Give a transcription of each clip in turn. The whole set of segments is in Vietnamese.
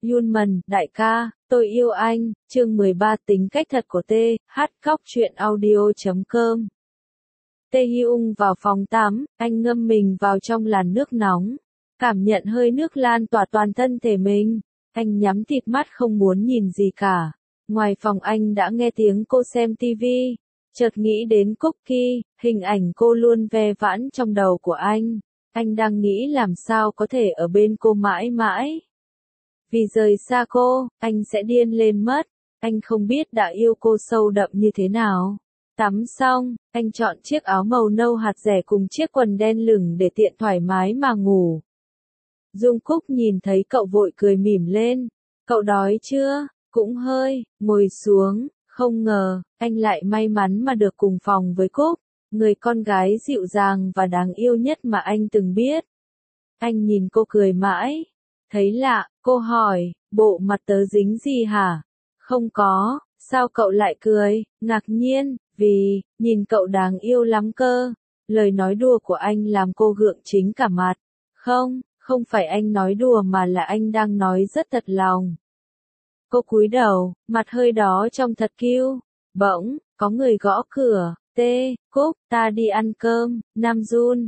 Yunman, đại ca, tôi yêu anh, chương 13 tính cách thật của TH khóc chuyện audio.com. Taehyung vào phòng tắm, anh ngâm mình vào trong làn nước nóng, cảm nhận hơi nước lan tỏa toàn thân thể mình. Anh nhắm tịt mắt không muốn nhìn gì cả. Ngoài phòng anh đã nghe tiếng cô xem tivi, chợt nghĩ đến Cookie, hình ảnh cô luôn ve vãn trong đầu của anh. Anh đang nghĩ làm sao có thể ở bên cô mãi mãi. Vì rời xa cô, anh sẽ điên lên mất. Anh không biết đã yêu cô sâu đậm như thế nào. Tắm xong, anh chọn chiếc áo màu nâu hạt rẻ cùng chiếc quần đen lửng để tiện thoải mái mà ngủ. Jungkook nhìn thấy cậu vội cười mỉm lên. Cậu đói chưa? Cũng hơi, ngồi xuống. Không ngờ, anh lại may mắn mà được cùng phòng với Cúc, người con gái dịu dàng và đáng yêu nhất mà anh từng biết. Anh nhìn cô cười mãi. Thấy lạ, cô hỏi, bộ mặt tớ dính gì hả? Không có, sao cậu lại cười? Ngạc nhiên, vì, nhìn cậu đáng yêu lắm cơ. Lời nói đùa của anh làm cô gượng chính cả mặt. Không phải anh nói đùa mà là anh đang nói rất thật lòng. Cô cúi đầu, mặt hơi đó trông thật cute. Bỗng, có người gõ cửa. Cúc, ta đi ăn cơm. Nam Jun,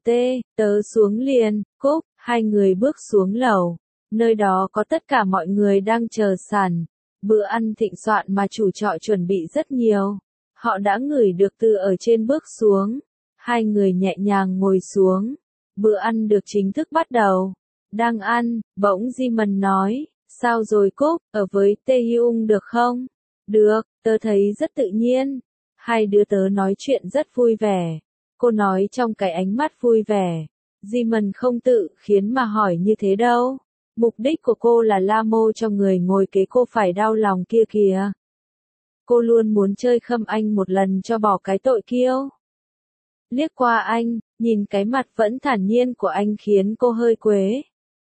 tớ xuống liền. Cúc, hai người bước xuống lầu. Nơi đó có tất cả mọi người đang chờ sẵn. Bữa ăn thịnh soạn mà chủ trọ chuẩn bị rất nhiều. Họ đã ngửi được từ ở trên bước xuống. Hai người nhẹ nhàng ngồi xuống. Bữa ăn được chính thức bắt đầu. Đang ăn, bỗng Jimin nói, sao rồi Cúc, ở với Taehyung được không? Được, tớ thấy rất tự nhiên. Hai đứa tớ nói chuyện rất vui vẻ. Cô nói trong cái ánh mắt vui vẻ. Jimin không tự khiến mà hỏi như thế đâu. Mục đích của cô là la mô cho người ngồi kế cô phải đau lòng kia kìa. Cô luôn muốn chơi khâm anh một lần cho bỏ cái tội kiêu. Liếc qua anh, nhìn cái mặt vẫn thản nhiên của anh khiến cô hơi quế.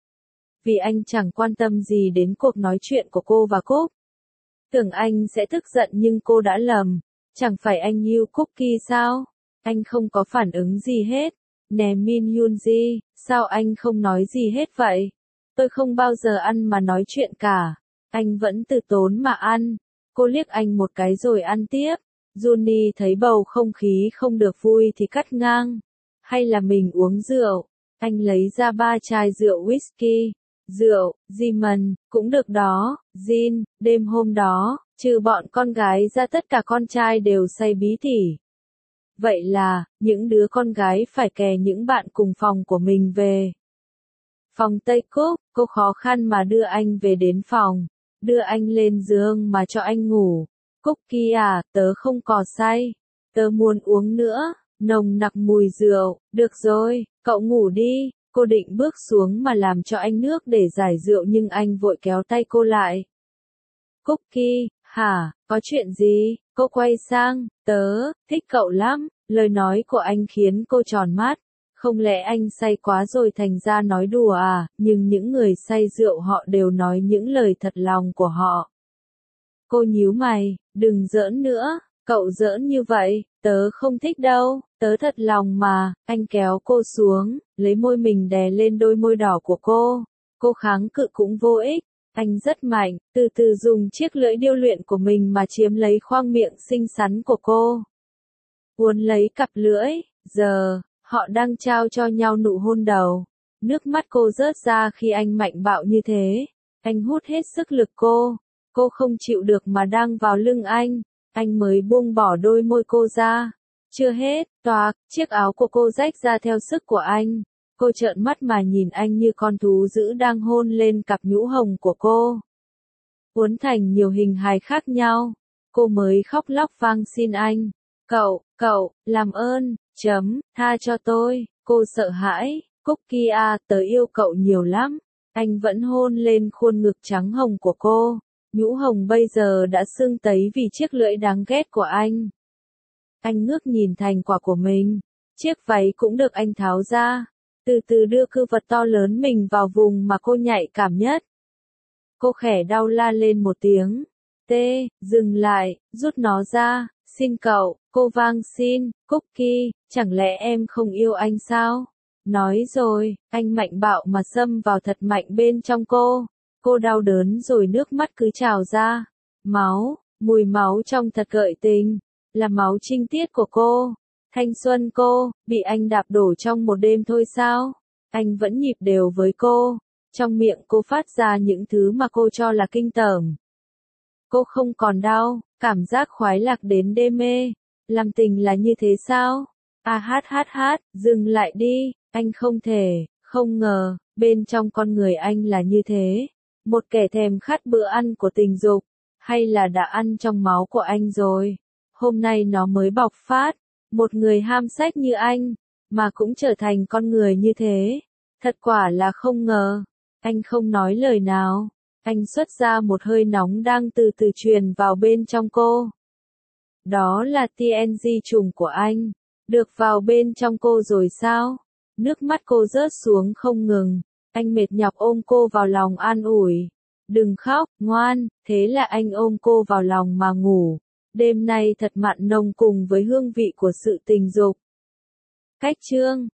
Vì anh chẳng quan tâm gì đến cuộc nói chuyện của cô và Cúc. Tưởng anh sẽ tức giận nhưng cô đã lầm. Chẳng phải anh yêu Cookie sao? Anh không có phản ứng gì hết. Nè Min Yoonji, sao anh không nói gì hết vậy? Tôi không bao giờ ăn mà nói chuyện cả. Anh vẫn từ tốn mà ăn. Cô liếc anh một cái rồi ăn tiếp. Juni thấy bầu không khí không được vui thì cắt ngang. Hay là mình uống rượu? Anh lấy ra 3 chai rượu whisky. Rượu, Jimin, cũng được đó. Jin, đêm hôm đó, trừ bọn con gái ra tất cả con trai đều say bí tỉ. Vậy là, những đứa con gái phải kè những bạn cùng phòng của mình về. Phòng Tây Cúc, cô khó khăn mà đưa anh về đến phòng. Đưa anh lên giường mà cho anh ngủ. Cookie à, tớ không có say. Tớ muốn uống nữa. Nồng nặc mùi rượu. Được rồi, cậu ngủ đi. Cô định bước xuống mà làm cho anh nước để giải rượu nhưng anh vội kéo tay cô lại. Cookie, hả, có chuyện gì? Cô quay sang, tớ, thích cậu lắm. Lời nói của anh khiến cô tròn mắt. Không lẽ anh say quá rồi thành ra nói đùa à, nhưng những người say rượu họ đều nói những lời thật lòng của họ. Cô nhíu mày, đừng giỡn nữa, cậu giỡn như vậy, tớ không thích đâu, tớ thật lòng mà. Anh kéo cô xuống, lấy môi mình đè lên đôi môi đỏ của cô. Cô kháng cự cũng vô ích, anh rất mạnh, từ từ dùng chiếc lưỡi điêu luyện của mình mà chiếm lấy khoang miệng xinh xắn của cô. Uốn lấy cặp lưỡi, giờ, họ đang trao cho nhau nụ hôn đầu. Nước mắt cô rớt ra khi anh mạnh bạo như thế. Anh hút hết sức lực cô. Cô không chịu được mà đang vào lưng anh mới buông bỏ đôi môi cô ra. Chưa hết, toạc, chiếc áo của cô rách ra theo sức của anh. Cô trợn mắt mà nhìn anh như con thú dữ đang hôn lên cặp nhũ hồng của cô. Uốn thành nhiều hình hài khác nhau. Cô mới khóc lóc van xin anh. Cậu, làm ơn, tha cho tôi. Cô sợ hãi, Cookie à, tớ yêu cậu nhiều lắm. Anh vẫn hôn lên khuôn ngực trắng hồng của cô. Nhũ hồng bây giờ đã sưng tấy vì chiếc lưỡi đáng ghét của anh. Anh ngước nhìn thành quả của mình. Chiếc váy cũng được anh tháo ra. Từ từ đưa cư vật to lớn mình vào vùng mà cô nhạy cảm nhất. Cô khẽ đau la lên một tiếng. Dừng lại, rút nó ra. Xin cậu, cô vang xin, Cookie, chẳng lẽ em không yêu anh sao? Nói rồi, anh mạnh bạo mà xâm vào thật mạnh bên trong cô. Cô đau đớn rồi nước mắt cứ trào ra. Máu, mùi máu trong thật gợi tình. Là máu trinh tiết của cô. Thanh xuân cô, bị anh đạp đổ trong một đêm thôi sao? Anh vẫn nhịp đều với cô. Trong miệng cô phát ra những thứ mà cô cho là kinh tởm. Cô không còn đau, cảm giác khoái lạc đến đê mê. Làm tình là như thế sao? Dừng lại đi, anh không thể, không ngờ, bên trong con người anh là như thế. Một kẻ thèm khát bữa ăn của tình dục, hay là đã ăn trong máu của anh rồi. Hôm nay nó mới bộc phát, một người ham sách như anh, mà cũng trở thành con người như thế. Thật quả là không ngờ. Anh không nói lời nào. Anh xuất ra một hơi nóng đang từ từ truyền vào bên trong cô. Đó là TNG trùng của anh. Được vào bên trong cô rồi sao? Nước mắt cô rớt xuống không ngừng. Anh mệt nhọc ôm cô vào lòng an ủi. Đừng khóc, ngoan. Thế là anh ôm cô vào lòng mà ngủ. Đêm nay thật mặn nồng cùng với hương vị của sự tình dục. Cách chương